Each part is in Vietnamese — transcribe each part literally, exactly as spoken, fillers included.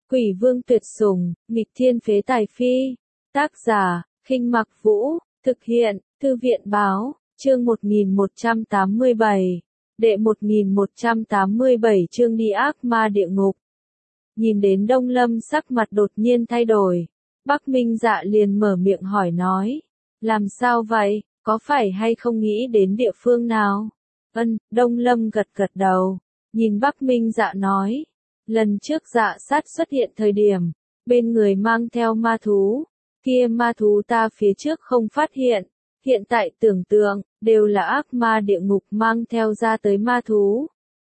Quỷ vương tuyệt sủng, nghịch thiên phế tài phi. Tác giả, Khinh Mặc Vũ, thực hiện, Thư viện báo, chương một nghìn một trăm tám mươi bảy. Đệ một nghìn một trăm tám mươi bảy chương đi ác ma địa ngục. Nhìn đến Đông Lâm sắc mặt đột nhiên thay đổi. Bắc Minh Dạ liền mở miệng hỏi nói. Làm sao vậy, có phải hay không nghĩ đến địa phương nào? Ân, Đông Lâm gật gật đầu. Nhìn Bắc Minh Dạ nói. Lần trước Dạ sát xuất hiện thời điểm, bên người mang theo ma thú. Kia ma thú ta phía trước không phát hiện. Hiện tại tưởng tượng, đều là ác ma địa ngục mang theo ra tới ma thú.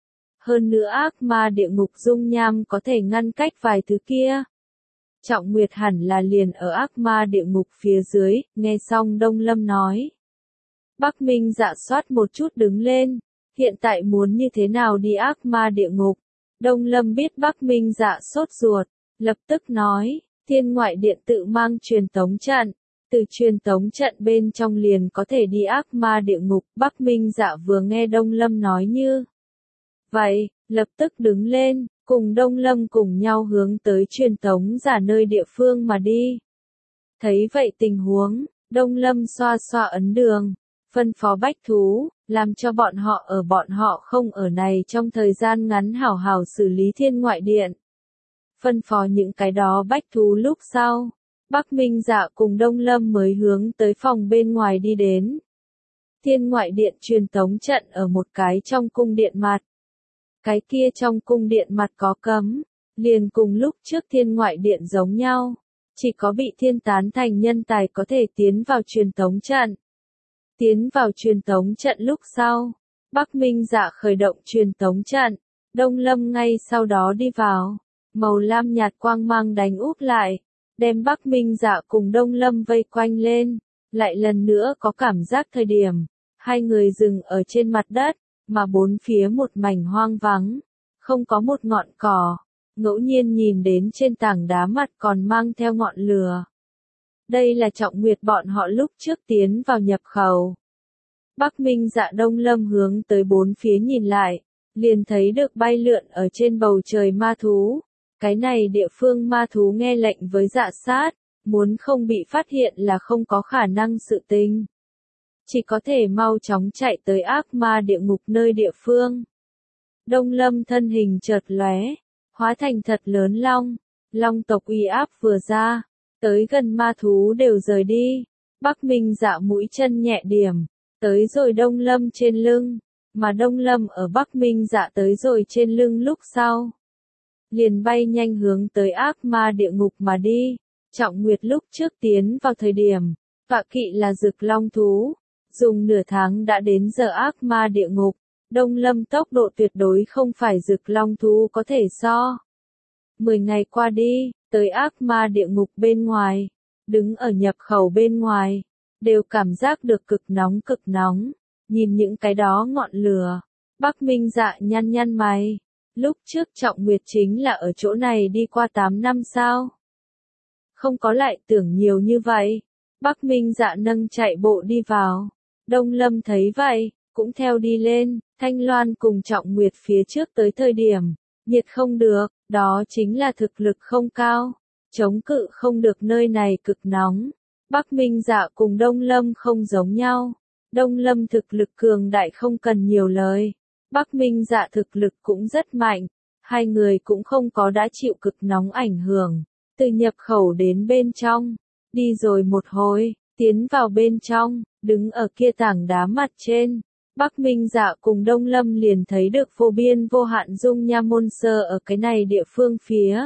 Hơn nữa ác ma địa ngục dung nham có thể ngăn cách vài thứ kia. Trọng Nguyệt hẳn là liền ở ác ma địa ngục phía dưới, nghe xong Đông Lâm nói. Bắc Minh Dạ soát một chút đứng lên, hiện tại muốn như thế nào đi ác ma địa ngục. Đông Lâm biết Bắc Minh Dạ sốt ruột, lập tức nói, Thiên Ngoại Điện tự mang truyền tống trận, từ truyền tống trận bên trong liền có thể đi ác ma địa ngục. Bắc Minh Dạ vừa nghe Đông Lâm nói như vậy, lập tức đứng lên, cùng Đông Lâm cùng nhau hướng tới truyền tống giả nơi địa phương mà đi. Thấy vậy tình huống, Đông Lâm xoa xoa ấn đường, phân phó bách thú, làm cho bọn họ ở bọn họ không ở này trong thời gian ngắn hảo hảo xử lý Thiên Ngoại Điện. Phân phó những cái đó bách thú lúc sau, Bắc Minh Dạ cùng Đông Lâm mới hướng tới phòng bên ngoài đi đến. Thiên Ngoại Điện truyền tống trận ở một cái trong cung điện mặt. Cái kia trong cung điện mặt có cấm, liền cùng lúc trước Thiên Ngoại Điện giống nhau, chỉ có bị thiên tán thành nhân tài có thể tiến vào truyền tống trận. Tiến vào truyền tống trận lúc sau, Bắc Minh Dạ khởi động truyền tống trận, Đông Lâm ngay sau đó đi vào, màu lam nhạt quang mang đánh úp lại, đem Bắc Minh Dạ cùng Đông Lâm vây quanh lên, lại lần nữa có cảm giác thời điểm, hai người dừng ở trên mặt đất, mà bốn phía một mảnh hoang vắng, không có một ngọn cỏ, ngẫu nhiên nhìn đến trên tảng đá mặt còn mang theo ngọn lửa. Đây là Trọng Nguyệt bọn họ lúc trước tiến vào nhập khẩu. Bắc Minh Dạ Đông Lâm hướng tới bốn phía nhìn lại, liền thấy được bay lượn ở trên bầu trời ma thú. Cái này địa phương ma thú nghe lệnh với Dạ sát, muốn không bị phát hiện là không có khả năng sự tình. Chỉ có thể mau chóng chạy tới ác ma địa ngục nơi địa phương. Đông Lâm thân hình chợt lóe, hóa thành thật lớn long, long tộc uy áp vừa ra, tới gần ma thú đều rời đi. Bắc Minh Dạ mũi chân nhẹ điểm, tới rồi Đông Lâm trên lưng, mà Đông Lâm ở Bắc Minh Dạ tới rồi trên lưng lúc sau. Liền bay nhanh hướng tới ác ma địa ngục mà đi. Trọng Nguyệt lúc trước tiến vào thời điểm, tọa kỵ là Dực Long thú, dùng nửa tháng đã đến giờ ác ma địa ngục. Đông Lâm tốc độ tuyệt đối không phải Dực Long thú có thể so. Mười ngày qua đi, tới ác ma địa ngục bên ngoài, đứng ở nhập khẩu bên ngoài, đều cảm giác được cực nóng cực nóng, nhìn những cái đó ngọn lửa. Bắc Minh Dạ nhăn nhăn mày, lúc trước Trọng Nguyệt chính là ở chỗ này đi qua tám năm sao? Không có lại tưởng nhiều như vậy. Bắc Minh Dạ nâng chạy bộ đi vào. Đông Lâm thấy vậy, cũng theo đi lên. Thanh Loan cùng Trọng Nguyệt phía trước tới thời điểm, nhiệt không được, đó chính là thực lực không cao, chống cự không được nơi này cực nóng. Bắc Minh Dạ cùng Đông Lâm không giống nhau. Đông Lâm thực lực cường đại không cần nhiều lời. Bắc Minh Dạ thực lực cũng rất mạnh. Hai người cũng không có đã chịu cực nóng ảnh hưởng. Từ nhập khẩu đến bên trong, đi rồi một hồi, tiến vào bên trong, đứng ở kia tảng đá mặt trên. Bắc Minh Dạ cùng Đông Lâm liền thấy được vô biên vô hạn dung nham môn sơ ở cái này địa phương phía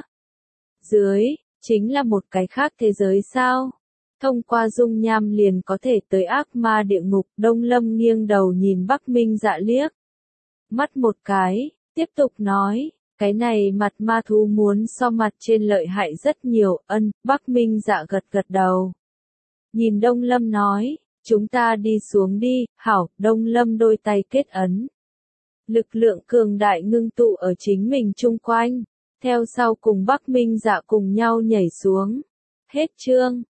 dưới, chính là một cái khác thế giới sao? Thông qua dung nham liền có thể tới ác ma địa ngục. Đông Lâm nghiêng đầu nhìn Bắc Minh Dạ liếc mắt một cái, tiếp tục nói, cái này mặt ma thú muốn so mặt trên lợi hại rất nhiều. Ân, Bắc Minh Dạ gật gật đầu. Nhìn Đông Lâm nói, chúng ta đi xuống đi. Hảo. Đông Lâm đôi tay kết ấn. Lực lượng cường đại ngưng tụ ở chính mình chung quanh, theo sau cùng Bắc Minh Dạ cùng nhau nhảy xuống. Hết chương.